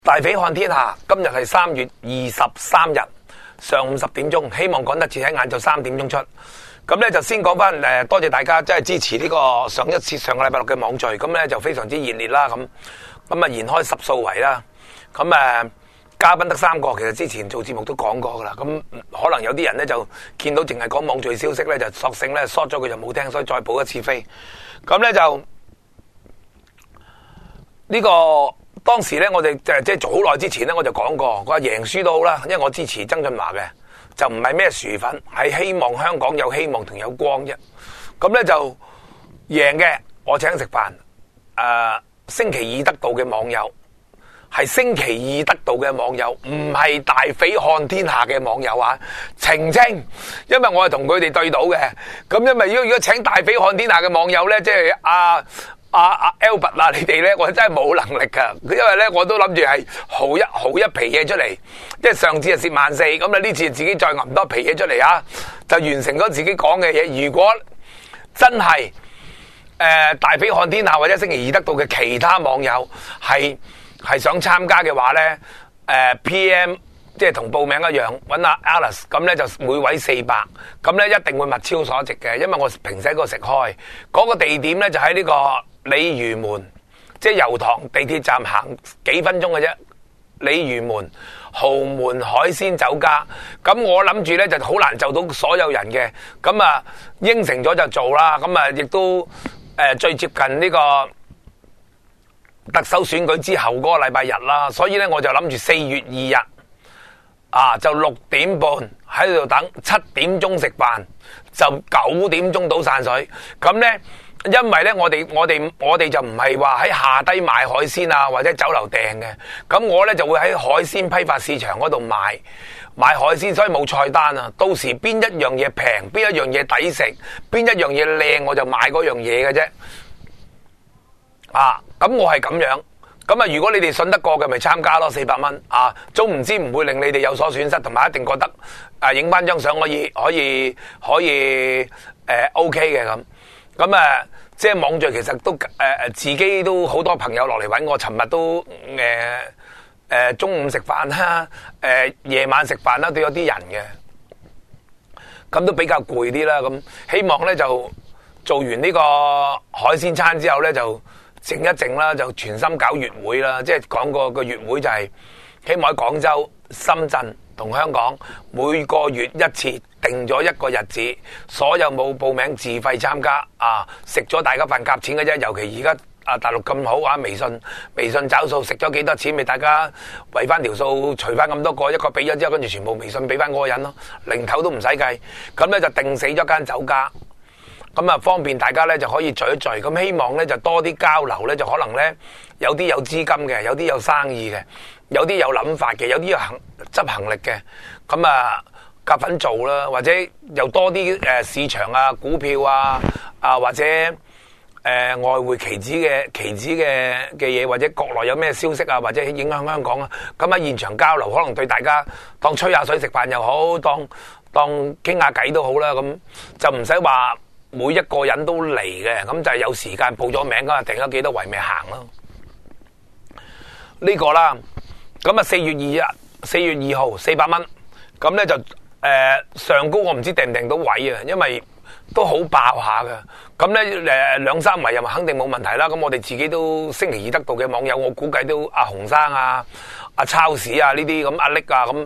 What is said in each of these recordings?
大匪看天下，今日係3月23日上午10點鐘，希望趕得切喺晏晝3點鐘出。咁咧就先講翻多謝大家真係支持呢個上個禮拜六嘅網聚，咁咧就非常之熱烈啦。咁啊延開10數圍啦。咁嘉賓得3個，其實之前做節目都講過噶啦。咁可能有啲人咧就見到淨係講網聚消息咧，就索性咧縮咗佢就冇聽，所以再補一次飛。咁咧就呢個。當時咧，我哋即係做好耐之前咧，我就講過，我話贏輸都好啦，因為我支持曾俊華嘅，就唔係咩薯粉，係希望香港有希望同有光啫。咁咧就贏嘅，我請食飯。星期二得到嘅網友係星期二得到嘅網友，唔係大匪看天下嘅網友啊！澄清，因為我係同佢哋對賭嘅。咁因為如果請大匪看天下嘅網友咧，即係Albert 啊，你哋咧，我真係冇能力噶，因為咧我都諗住係豪一皮嘢出嚟，即係上次係蝕14,000，咁啊呢次自己再揞多皮嘢出嚟啊，就完成咗自己講嘅嘢。如果真係大匪看天下或者星期二得到嘅其他網友係想參加嘅話咧，PM 即係同報名一樣，揾阿 Alice， 咁咧就每位400，咁咧一定會物超所值嘅，因為我平時喺嗰度食開，嗰個地點咧就喺呢個鯉魚門，即係油塘地鐵站行幾分鐘嘅啫。鯉魚門豪門海鮮酒家，咁我諗住咧就好難就到所有人嘅，咁啊應承咗就做啦，咁啊亦都最接近呢個特首選舉之後嗰個禮拜日啦，所以咧我就諗住4月2日就6點半喺度等，7點鐘食飯，就9點鐘倒散水，咁咧。因為咧，我哋就唔係話喺下低賣海鮮啊，或者酒樓訂嘅。咁我咧就會喺海鮮批發市場嗰度賣海鮮，所以冇菜單啊。到時邊一樣嘢平，邊一樣嘢抵食，邊一樣嘢靚，我就買嗰樣嘢嘅啫。咁我係咁樣。咁啊，如果你哋信得過嘅，咪參加咯，400蚊啊，總唔知唔會令你哋有所損失，同埋一定覺得影翻張相可以OK 嘅咁。咁即係網聚，其實都自己都好多朋友落嚟揾我。尋日都中午食飯啦，夜晚食飯啦，都有啲人嘅。咁都比較攰啲啦。咁希望咧就做完呢個海鮮餐之後咧，就靜一靜啦，就全心搞月會啦。即係講個月會就係希望喺廣州、深圳同香港每個月一次。定咗一個日子，所有冇報名自費參加食咗大家份夾錢嘅啫。尤其而家大陸咁好啊，微信找數，食咗幾多錢，咪大家圍翻條數，除翻咁多個，一個俾咗之後，跟住全部微信俾翻嗰個人咯，零頭都唔使計。咁咧就定死咗間酒家，咁方便大家咧就可以聚一聚。咁希望咧就多啲交流咧，就可能咧有啲有資金嘅，有啲有生意嘅，有啲有諗法嘅，有啲有執行力嘅，咁夾份做啦，或者又多啲市場股票或者外匯期指嘅嘢，或者國內有咩消息或者影響香港咁喺現場交流，可能對大家當吹下水食飯又好，當傾下偈都好啦。咁就唔使話每一個人都嚟嘅，咁就係有時間報咗名咁定咗幾多圍咪行咯。呢個啦，咁4月2號400蚊，咁咧就。上高我唔知訂唔訂到位啊，因為都好爆下㗎。咁咧2-3圍又肯定冇問題啦。咁我哋自己都星期二得到嘅網友，我估計都阿洪生阿超市呢啲咁，阿力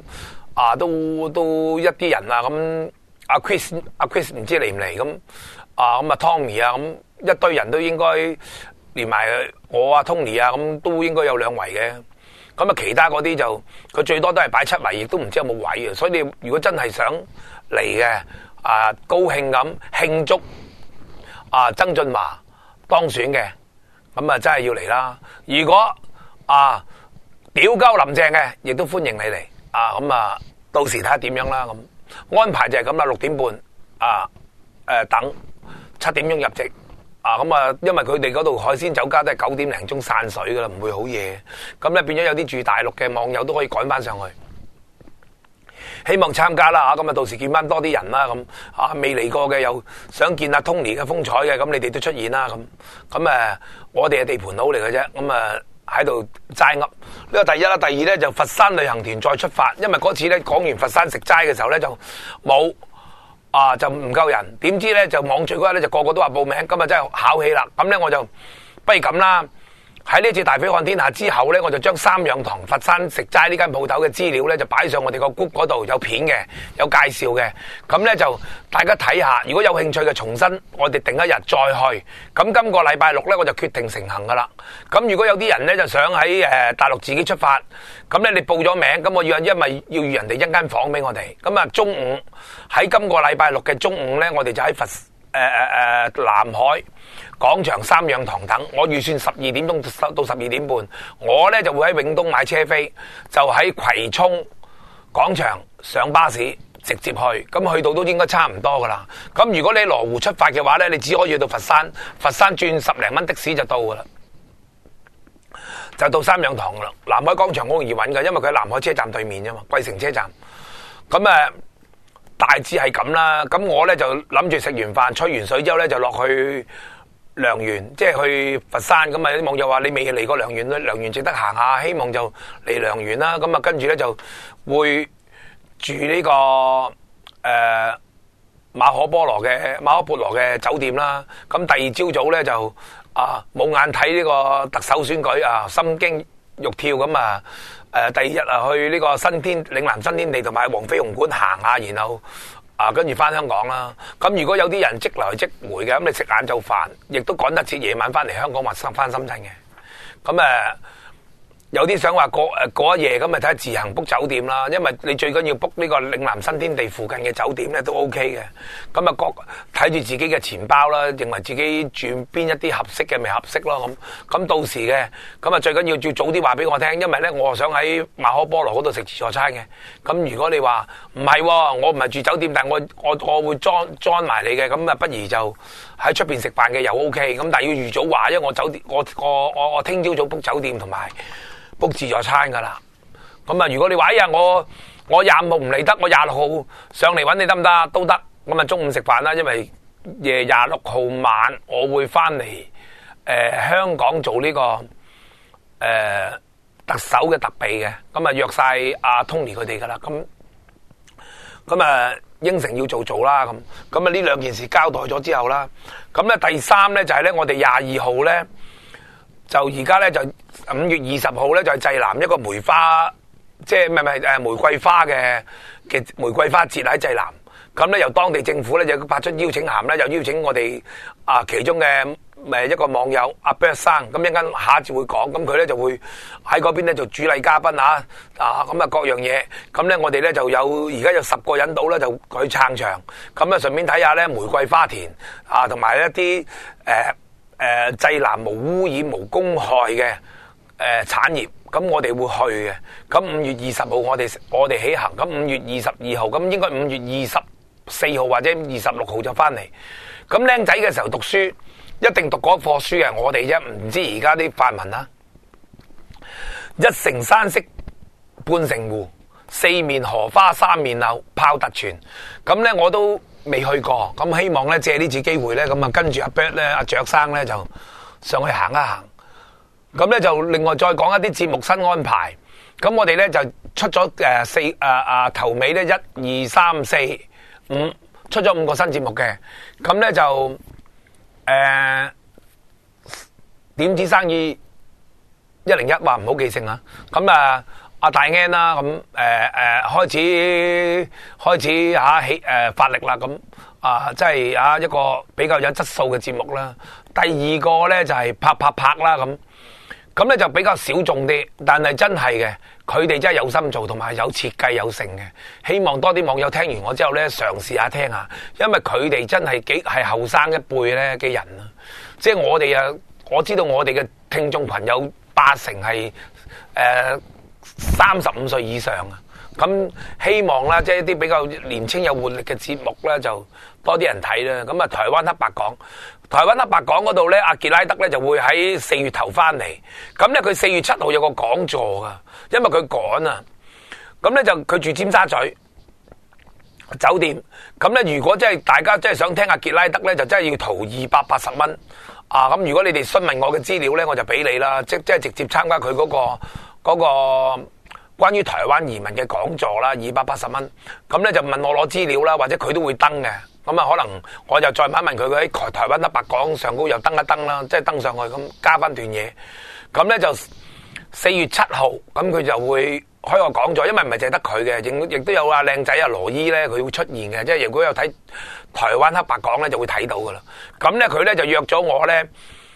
都一啲人咁阿 Chris 唔知嚟唔嚟咁咁Tommy 咁一堆人都應該連埋我Tony 咁都應該有2圍嘅。咁其他嗰啲就佢最多都係擺7圍，亦都唔知有冇位嘅。所以你如果真係想嚟嘅高興咁慶祝曾俊華當選嘅，咁真係要嚟啦。如果屌鳩林鄭嘅，亦都歡迎你嚟咁到時睇下點樣啦。咁安排就係咁啦，6點半等7點鐘入席。因為佢哋嗰度海鮮酒家都係9點零鐘散水噶啦，唔會好夜。咁咧變咗有啲住大陸嘅網友都可以趕翻上去，希望參加啦。咁到時見翻多啲人啦。咁未嚟過嘅又想見阿 Tony 嘅風采嘅，咁你哋都出現啦。咁我哋係地盤佬嚟嘅啫。咁喺度齋噏。呢個第一啦，第二咧就佛山旅行團再出發，因為嗰次咧講完佛山食齋嘅時候咧就冇就唔夠人，點知咧就網聚嗰日咧就個個都話報名，今日真係考起啦。咁咧我就不如咁啦。喺呢次大飛看天下之後呢，我就將三養堂佛山食齋呢間鋪頭嘅資料呢，就擺上我哋個 group 嗰度，有片嘅，有介紹嘅。咁呢，就大家睇下，如果有興趣嘅，重新我哋定一日再去。咁今個禮拜六呢，我就決定成行噶啦。咁如果有啲人呢，就想喺大陸自己出發，咁呢，你報咗名，咁我因為要預人哋一間房俾我哋。咁啊中午喺今個禮拜六嘅中午呢，我哋就喺南海廣場三養堂等，我預算12點鐘到12點半，我呢就會喺永東買車飛，就喺葵涌廣場上巴士直接去，咁去到都應該差唔多噶啦。咁如果你羅湖出發嘅話呢，你只可以去到佛山，佛山轉10零蚊的士就到噶啦，就到三養堂噶啦。南海廣場好容易揾噶，因為佢喺南海車站對面啫嘛，桂城車站。咁大致係咁啦，咁我呢就諗住食完飯吹完水之後呢，就落去良園，即係去佛山。咁有啲網友話你未嚟過良園咧，良園值得行下，希望就嚟良園啦。咁跟住呢，就會住呢個馬可波羅嘅酒店啦。咁第二朝早呢，就冇眼睇呢個特首選舉心驚肉跳咁第二日去呢個嶺南新天地同埋黃飛鴻館行下，然後跟住翻香港啦。咁如果有啲人即來即回嘅，咁你食晏晝飯，亦都趕得切夜晚翻嚟香港或翻深圳嘅。咁有啲想話過一夜，咁咪睇下自行 book 酒店啦。因為你最緊要 book 呢個嶺南新天地附近嘅酒店咧都 OK 嘅。咁睇住自己嘅錢包啦，認為自己住邊一啲合適嘅咪合適咯。咁到時嘅咁最緊要早啲話俾我聽，因為咧我想喺馬可波羅嗰度食自助餐嘅。咁如果你話唔係，我唔係住酒店，但係我會裝埋你嘅，咁不如就喺出邊食飯嘅又 OK。咁但係要預早話，因為我聽朝早 book 酒店同埋book 自助餐噶啦。咁如果你話我25號唔嚟得，我26號上嚟揾你得唔得？都得。咁中午食飯啦，因為26號晚我會翻嚟香港做呢個特首嘅特備嘅。咁約晒阿 Tony 佢哋噶啦。咁應承要做啦。咁呢兩件事交代咗之後啦。咁咧第三咧就係咧我哋22號咧就而家咧就5月20號咧就係濟南一個梅花，即係玫瑰花嘅玫瑰花節喺濟南。咁咧由當地政府咧就發出邀請函咧，又邀請我哋其中嘅一個網友阿 Bert 生。咁一陣間下一節會講，咁佢咧就會喺嗰邊咧做主禮嘉賓咁各樣嘢。咁咧我哋咧就而家有10個人到咧就去撐場。咁咧順便睇下咧玫瑰花田同埋一啲濟南無污染無公害嘅產業。咁我哋會去嘅。咁5月20號我哋起行。咁5月22號，咁應該5月24號或者26號就翻嚟。咁僆仔嘅時候讀書一定讀嗰課書嘅，我哋啫唔知而家啲泛民啦。一城山色半城湖，四面荷花三面柳，炮突泉。咁咧我都未去過，咁希望咧借呢次機會咧，咁跟住阿 Bert 咧阿雀生咧就上去行一行。咁咧就另外再講一啲節目新安排。咁我哋咧就出咗頭尾咧1、2、3、4、5出咗5個新節目嘅。咁咧就點子生意101話唔好記性啊。咁阿大 N 啦，咁開始發力啦。咁即係一個比較有質素嘅節目啦。第二個咧就係拍啦。咁咧就比較小眾啲，但係真係嘅，佢哋真係有心做，同埋有設計有成嘅。希望多啲網友聽完我之後咧，嘗試下聽下，因為佢哋真係係後生一輩咧嘅人啊。即係我知道我哋嘅聽眾群有80%係35歲以上啊。咁希望啦，即係一啲比較年青有活力嘅節目咧，就多啲人睇啦。咁台灣黑白講嗰度咧，阿傑拉德咧就會喺4月頭翻嚟。咁咧佢4月7號有個講座噶，因為佢趕啊。咁咧就佢住尖沙咀酒店。咁咧如果真係大家真係想聽阿傑拉德咧，就真係要掏280蚊咁如果你哋詢問我嘅資料咧，我就俾你啦，即係直接參加佢嗰個關於台灣移民嘅講座啦，280蚊。咁咧就問我攞資料啦，或者佢都會登嘅。咁啊，可能我就再問一問佢，佢喺台灣黑白講上高又登一登啦，即係登上去咁加翻段嘢。咁咧就4月7號，咁佢就會開個講座，因為唔係淨係得佢嘅，亦都有靚仔羅伊咧，佢會出現嘅。即係如果有睇台灣黑白講咧，就會睇到噶啦。咁咧佢咧就約咗我咧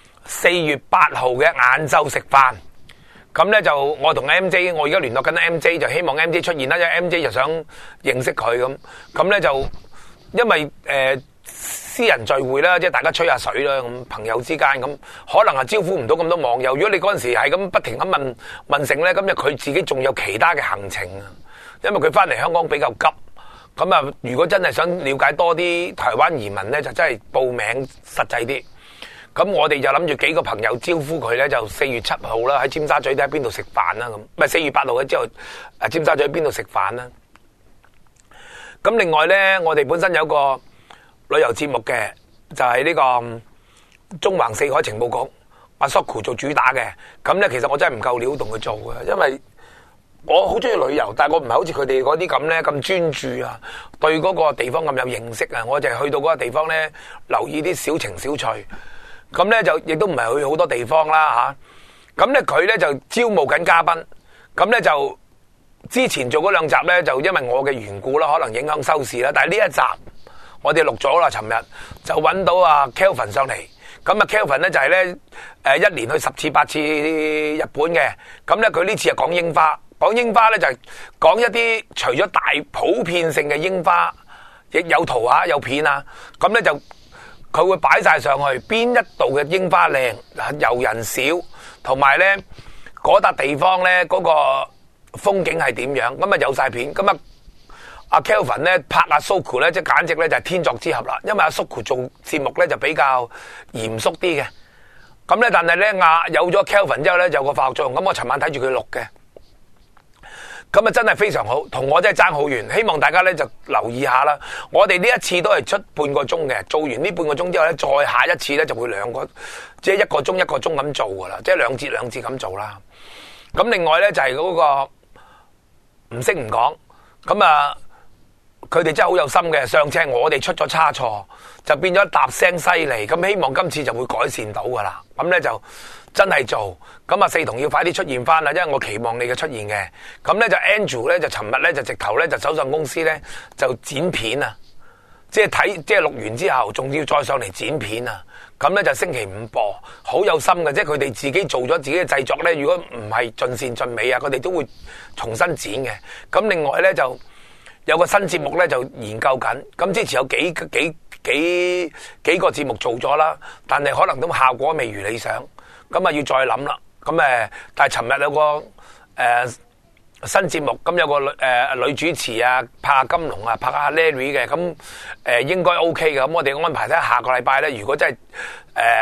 4月8號嘅晏晝食飯。咁咧就我同 MJ， 我而家聯絡緊 MJ， 就希望 MJ 出現啦，因為 MJ 就想認識佢咁。咁咧就因為私人聚會啦，即係大家吹下水啦，咁朋友之間咁，可能係招呼唔到咁多網友。如果你嗰陣時係咁不停咁問成咧，咁就佢自己仲有其他嘅行程啊。因為佢翻嚟香港比較急，咁啊，如果真係想了解多啲台灣移民咧，就真係報名實際啲。咁我哋就諗住幾個朋友招呼佢咧，就4月7號啦，喺尖沙咀睇下邊度食飯啦咁。唔係4月8號嘅之後，尖沙咀邊度食飯啦。咁另外咧，我哋本身有個旅遊節目嘅，就係呢個中橫四海情報局阿 Soku 做主打嘅。咁咧，其實我真係唔夠料同佢做嘅，因為我好中意旅遊，但係我唔係好似佢哋嗰啲咁咧咁專注啊，對嗰個地方咁有認識啊。我就係去到嗰個地方咧，留意啲小情小趣。咁咧就亦都唔係去好多地方啦吓。咁咧佢咧就招募緊嘉賓。咁咧就之前做嗰2集咧，就因為我嘅緣故啦，可能影響收視啦。但係呢一集我哋錄咗啦，尋日就揾到阿 Kelvin 上嚟。咁啊 Kelvin 咧就係咧1年去10次8次日本嘅。咁咧佢呢次係講櫻花，講櫻花咧就係講一啲除咗大普遍性嘅櫻花，亦有圖啊有片啊。咁咧就佢會擺晒上去，邊一度嘅櫻花靚，遊人少，同埋咧嗰笪地方咧嗰個風景係點樣，咁啊有晒片。咁啊阿 Kelvin 咧拍阿 Soku 咧，即係簡直咧就係天作之合啦。因為阿 Soku 做節目咧就比較嚴肅啲嘅，咁咧但係咧有咗 Kelvin 之後咧就有個化學作用。咁我尋晚睇住佢錄嘅，咁啊真係非常好，同我真係爭好遠。希望大家咧就留意下啦。我哋呢一次都係出半個鐘嘅，做完呢半個鐘之後咧，再下一次咧就會2個，即係1個鐘1個鐘咁做噶啦，即係2節2節咁做啦。咁另外咧就係嗰個唔識唔講，咁啊佢哋真係好有心嘅。上次我哋出咗差錯，就變咗搭聲犀利。咁希望今次就會改善到噶啦。咁咧就真係做。咁啊四同要快啲出現翻啦，因為我期望你嘅出現嘅。咁咧就 Andrew 咧就尋日咧就直頭咧就走上公司咧就剪片啊，即係錄完之後仲要再上嚟剪片啊。咁咧就星期5播，好有心嘅，即係佢哋自己做咗自己嘅製作咧。如果唔係盡善盡美啊，佢哋都會重新剪嘅。咁另外咧就有個新節目咧就研究緊。咁之前有幾個節目做咗啦，但係可能都效果未如理想。咁啊要再諗啦。咁但係尋日有個新節目，咁有個女主持啊，拍下金龍啊，拍下 Larry 嘅，咁應該 OK 嘅。咁我哋安排睇下個禮拜咧，如果真係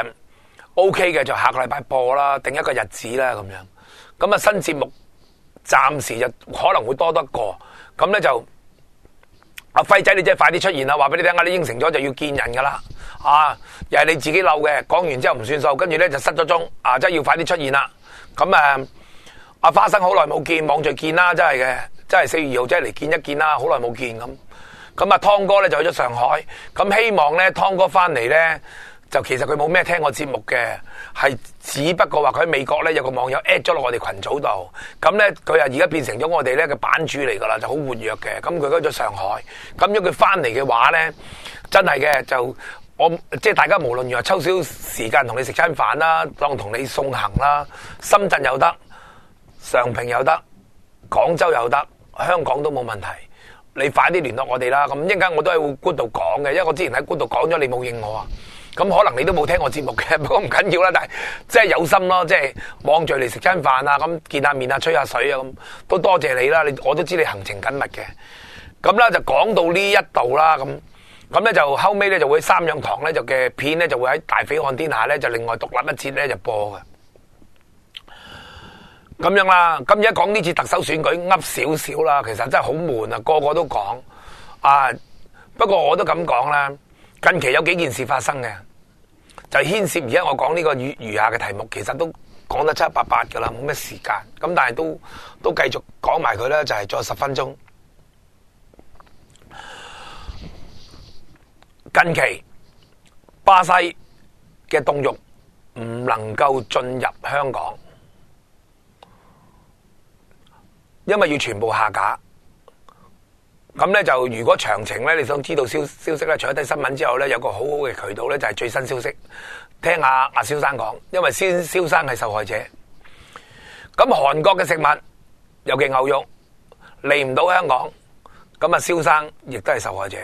OK 嘅，就下個禮拜播啦，定一個日子啦咁樣。咁啊新節目暫時就可能會多得個。咁咧就阿輝仔，你真係快啲出現啦！話俾你聽，你應承咗就要見人噶啦，又係你自己漏嘅，講完之後唔算數，跟住咧就失咗蹤，真係要快啲出現啦。咁阿花生好耐冇見，望住見啦，真係嘅，真係4月2號真係嚟見一見啦，好耐冇見咁。咁啊湯哥咧就去咗上海，咁希望咧湯哥翻嚟咧，就其實佢冇咩聽我節目嘅，係只不過話佢喺美國咧有個網友 at 咗落我哋群組度，咁咧佢而家變成咗我哋咧嘅版主嚟噶啦，就好活躍嘅。咁佢去咗上海，咁如果佢翻嚟嘅話咧，真係嘅就即係大家無論如何抽少時間同你食餐飯啦，當同你送行啦，深圳又得，上平又得，廣州又得，香港都冇問題。你快啲聯絡我哋啦。咁一陣間我都喺官度講嘅，因為我之前喺官度講咗，你冇應我啊。咁可能你都冇聽我節目嘅，不過唔緊要啦。但係即係有心咯，即係望住嚟食餐飯啊，咁見下面啊，吹下水啊，咁都多謝你啦。我都知你行程緊密嘅。咁啦就講到呢一度啦，咁咧就後尾咧就會三養堂咧就嘅片咧就會喺大匪看天下咧就另外獨立一節咧就播嘅。咁樣啦，咁而家講呢次特首選舉噏少少啦，其實真係好悶啊，個個都講不過我都咁講啦，近期有幾件事發生嘅， 就牽涉而家我講呢個餘下嘅題目，其實都講得七七八八噶啦，冇咩時間。咁但係都繼續講埋佢啦，就係再10分鐘。近期巴西嘅凍肉唔能夠進入香港，因為要全部下架。咁咧就如果詳情咧，你想知道消息咧，除咗睇新聞之後咧，有個好好嘅渠道咧，就係最新消息，聽下阿蕭生講，因為蕭生係受害者。咁韓國嘅食物，尤其牛肉嚟唔到香港，咁啊蕭生亦都係受害者。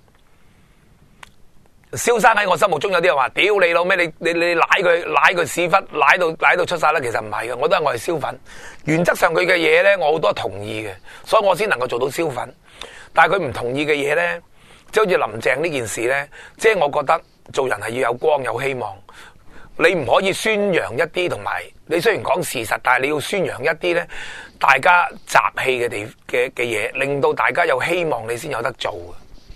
蕭生喺我心目中有啲人話：屌你老咩？你舐佢屎忽，舐到出晒啦！其實唔係嘅，我都係我係燒粉。原則上佢嘅嘢咧，我好多同意嘅，所以我先能夠做到燒粉。但係佢唔同意嘅嘢咧，即係好似林鄭呢件事咧，即係我覺得做人係要有光有希望。你唔可以宣揚一啲，同埋你雖然講事實，但係你要宣揚一啲咧，大家集氣嘅嘢，令到大家有希望，你先有得做嘅。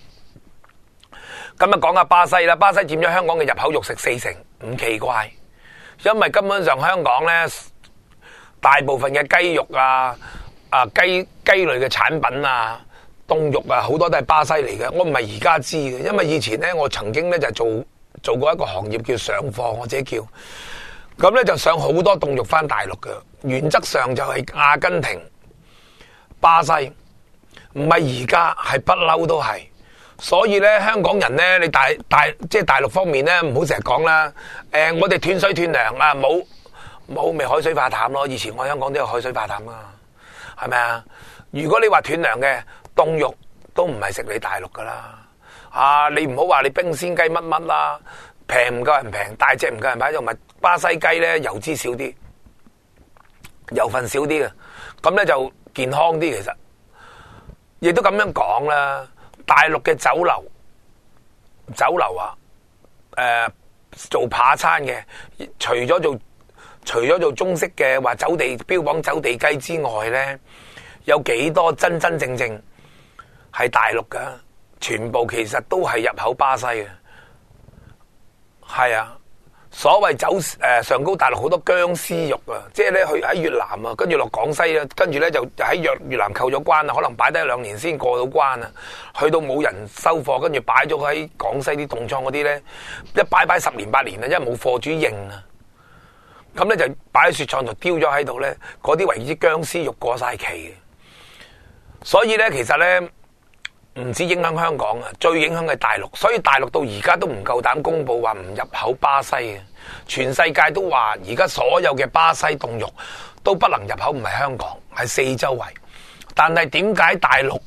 咁啊，講下巴西啦，巴西佔咗香港嘅入口肉食40%，唔奇怪，因為根本上香港咧，大部分嘅雞肉雞類嘅產品啊，凍肉啊，好多都係巴西嚟嘅。我唔係而家知嘅，因為以前咧，我曾經咧就做過一個行業叫上貨，或者叫咁咧就上好多凍肉翻大陸嘅。原則上就係阿根廷、巴西，唔係而家，係不嬲都係。所以咧，香港人咧，你即係大陸方面咧，唔好成日講啦。我哋斷水斷糧啊，冇咪海水化淡咯。以前我香港都有海水化淡啊，係咪啊？如果你話斷糧嘅凍肉都唔係食你大陸噶啦。啊，你唔好話你冰鮮雞乜乜啦，平唔夠人平，大隻唔夠人買，同埋巴西雞咧油脂少啲，油分少啲嘅，咁咧就健康啲。其實亦都咁樣講啦。大陸嘅酒樓啊，做扒餐嘅，除咗做中式嘅話標榜走地雞之外咧，有幾多真真正正係大陸噶？全部其實都係入口巴西嘅，係啊。所謂上高大陸好多僵屍肉啊，即係咧去喺越南啊，跟住落廣西啊，跟住咧就喺越南扣咗關啊，可能擺低1-2年先過到關啊，去到冇人收貨，跟住擺咗喺廣西啲凍倉嗰啲咧，一擺10年8年啊，因為冇貨主認啊，咁咧就擺喺雪藏度丟咗喺度咧，嗰啲為之僵屍肉過晒期嘅，所以咧其實咧。唔止影響香港啊，最影響係大陸，所以大陸到而家都唔夠膽公布話唔入口巴西嘅，全世界都話而家所有嘅巴西凍肉都不能入口，唔係香港，係四周圍。但係點解大陸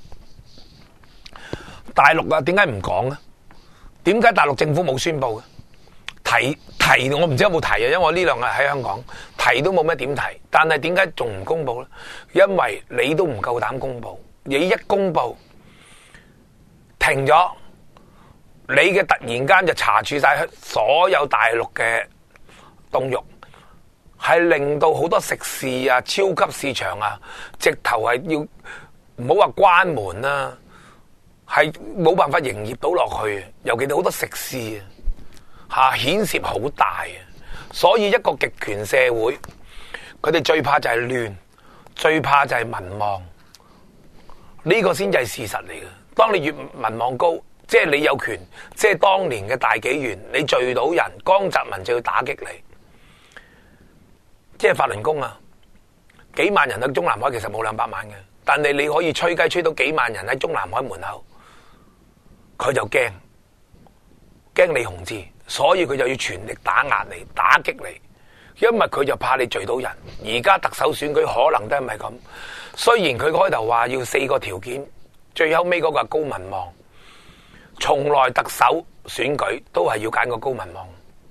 啊？點解唔講啊？點解大陸政府冇宣布嘅？提我唔知有冇提啊，因為我呢兩日喺香港提都冇咩點提，但係點解仲唔公布咧？因為你都唔夠膽公布，你一公布。停咗，你嘅突然間就查處晒所有大陸嘅凍肉，係令到好多食肆啊、超級市場啊，直頭係要唔好話關門啦，係冇辦法營業到落去。尤其係好多食肆啊，牽涉好大啊。所以一個極權社會，佢哋最怕就係亂，最怕就係民望，呢個先至係事實嚟嘅。當你越民望高，即係你有權，即係當年嘅大紀元，你聚到人，江澤民就要打擊你，即係法輪功啊！幾萬人喺中南海，其實冇200萬嘅，但係你可以吹雞吹到幾萬人喺中南海門口，佢就驚你紅字，所以佢就要全力打壓你、打擊你，因為佢就怕你聚到人。而家特首選舉可能都係咪咁？雖然佢開頭話要4個條件。最後尾嗰個係高民望，從來特首選舉都係要揀個高民望。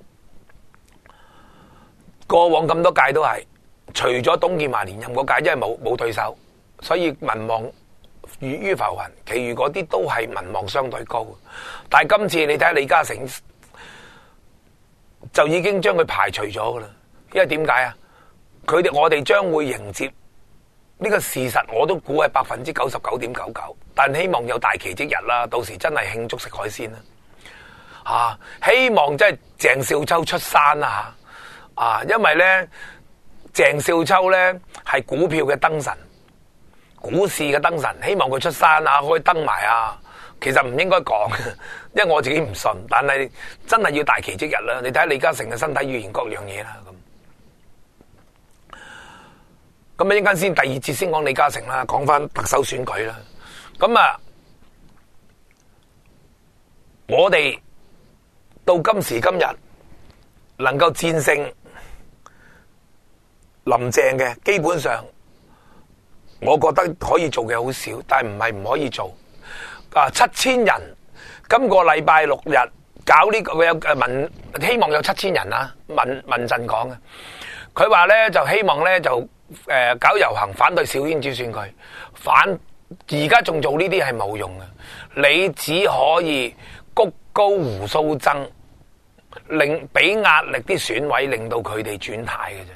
過往咁多屆都係，除咗董建華連任嗰屆，因為冇對手，所以民望於浮雲。其餘嗰啲都係民望相對高。但係今次你睇下李嘉誠，就已經將佢排除咗噶啦。因為點解啊？我哋將會迎接。呢個事實我都估係99.99%，但希望有大奇蹟日啦，到時真係慶祝食海鮮啦。 希望即係鄭少秋出山啊，因為咧鄭少秋咧係股票嘅燈神，股市嘅燈神，希望佢出山可以登埋其實唔應該講，因為我自己唔信，但係真係要大奇蹟日啦！你睇下李嘉誠嘅身體語言各樣嘢啦，咁一陣間先第二節先講李嘉誠啦，講翻特首選舉啦。咁我哋到今時今日能夠戰勝林鄭嘅，基本上我覺得可以做嘅好少，但係唔係唔可以做。7000人，今個禮拜6日搞呢個有希望有7000人啦。民陣講嘅，佢話咧就希望咧就搞遊行反對小圈子選舉，而家仲做呢啲係冇用嘅，你只可以谷高胡鬚曾，俾壓力啲選委，令到佢哋轉態嘅啫。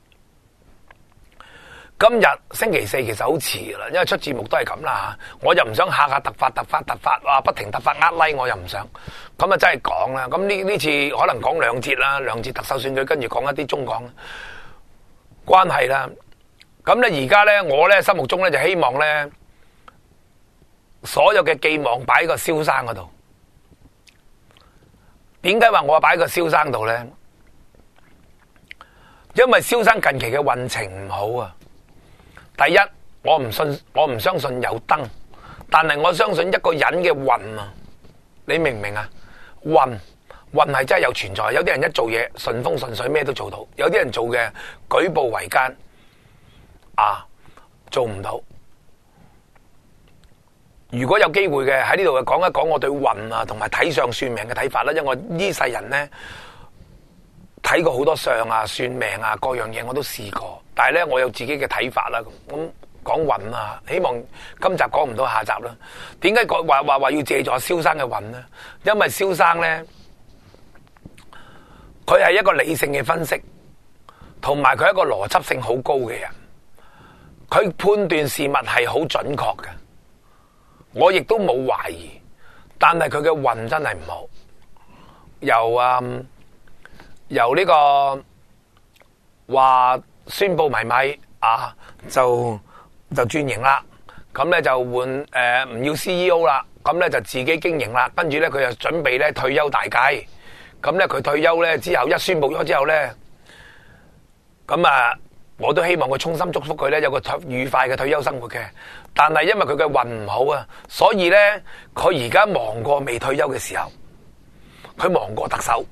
今日星期四其實好遲啦，因為出節目都係咁啦，我又唔想下突發，不停突發like，我又唔想，咁真係講啦。咁呢次可能講兩節啦，兩節特首選舉，跟住講一啲中港關係啦。咁咧而家咧，我咧心目中咧就希望咧，所有嘅寄望擺喺個蕭生嗰度。點解話我擺喺個蕭生度咧？因為蕭生近期嘅運程唔好啊。第一，我唔相信有燈，但係我相信一個人嘅運啊，你明唔明啊？運係真係有存在，有啲人一做嘢順風順水，咩都做到；有啲人做嘅舉步維艱，做唔到。如果有機會嘅喺呢度講一講我對運同埋睇相算命嘅睇法啦，因為我呢世人咧睇過好多相算命各樣嘢我都試過。但係咧，我有自己嘅睇法啦。咁講運希望今集講唔到，下集啦。點解話要借助蕭生嘅運呢？因為蕭生咧，佢係一個理性嘅分析，同埋佢係一個邏輯性好高嘅人。佢判斷事物係好準確嘅，我亦都冇懷疑。但係佢嘅運真係唔好。由呢個話宣布埋咪就轉型啦，咁咧就換唔要 CEO 啦，咁咧就自己經營啦，跟住咧佢就準備咧退休大計，咁咧佢退休咧之後一宣布咗之後咧，咁我都希望佢衷心祝福佢咧有個愉快嘅退休生活嘅，但係因為佢嘅運唔好所以咧佢而家忙過未退休嘅時候，佢忙過特首，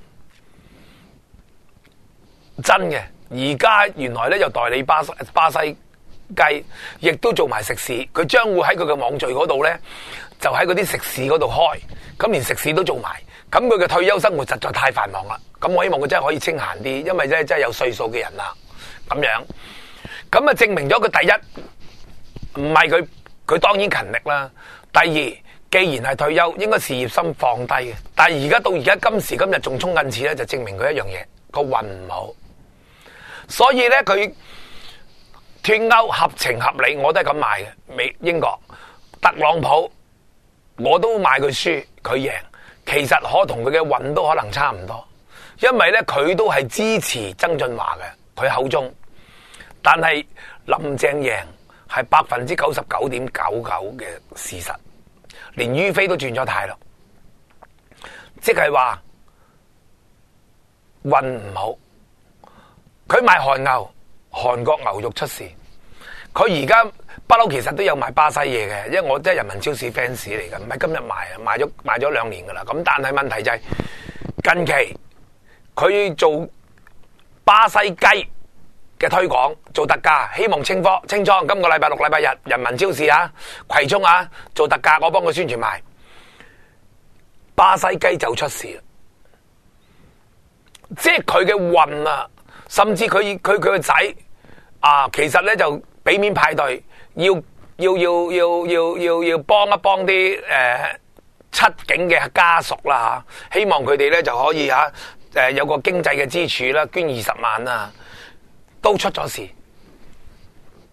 真嘅。而家原來咧又代理巴西雞，亦都做埋食肆。佢將會喺佢嘅網聚嗰度咧，就喺嗰啲食肆嗰度開，咁連食肆都做埋。咁佢嘅退休生活實在太繁忙啦。咁我希望佢真係可以清閒啲，因為真係有歲數嘅人啦。咁樣，咁證明咗佢第一唔係佢當然勤力啦。第二，既然係退休，應該事業心放低嘅。但係而家今時今日仲衝緊刺咧，就證明佢一樣嘢，個運唔好。所以咧，佢脫歐合情合理，我都係咁賣嘅。英國特朗普，我都買佢輸，佢贏。其實可同佢嘅運都可能差唔多，因為咧佢都係支持曾俊華嘅，佢口中。但係林鄭贏係99.99%嘅事實，連于飛都轉咗態啦，即係話運唔好。佢賣韓牛，韓國牛肉出事。佢而家不嬲，其實都有賣巴西嘢嘅，因為我真係人民超市 fans 嚟嘅，唔係今日賣咗2年噶啦。咁但係問題就係近期佢做巴西雞嘅推廣，做特價，希望清倉。今個禮拜6、禮拜日，人民超市葵涌做特價，我幫佢宣傳埋。巴西雞就出事啦，即係佢嘅運甚至佢個仔其實咧就俾面派對，要幫一幫啲七警嘅家屬啦，希望佢哋咧就可以有個經濟嘅支柱啦，捐20萬都出咗事。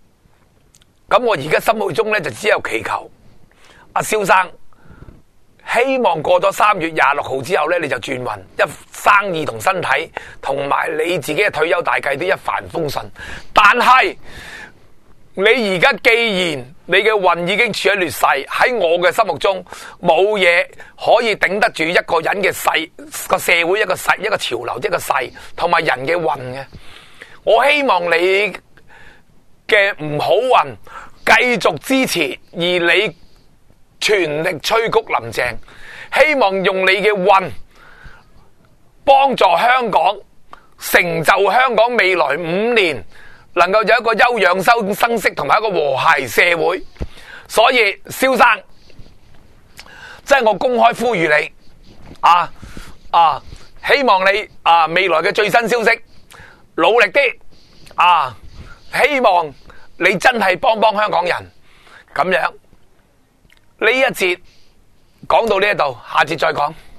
咁我而家心目中咧就只有祈求阿蕭生， 希望過咗3月26號之後呢，你就轉運，生意同身體同埋你自己嘅退休大計都一帆風順。但係你而家既然你嘅運已經處喺劣勢，喺我嘅心目中冇嘢可以頂得住一個人嘅勢，個社會一個勢，一個潮流，一個勢，同埋人嘅運嘅。我希望你嘅唔好運繼續支持，而你全力催谷林鄭，希望用你嘅運幫助香港，成就香港未來5年能夠有一個休養生息同埋一個和諧社會。所以蕭生，即係我公開呼籲你希望你未來嘅最新消息努力啲希望你真係幫香港人。咁樣呢一節講到呢度，下節再講。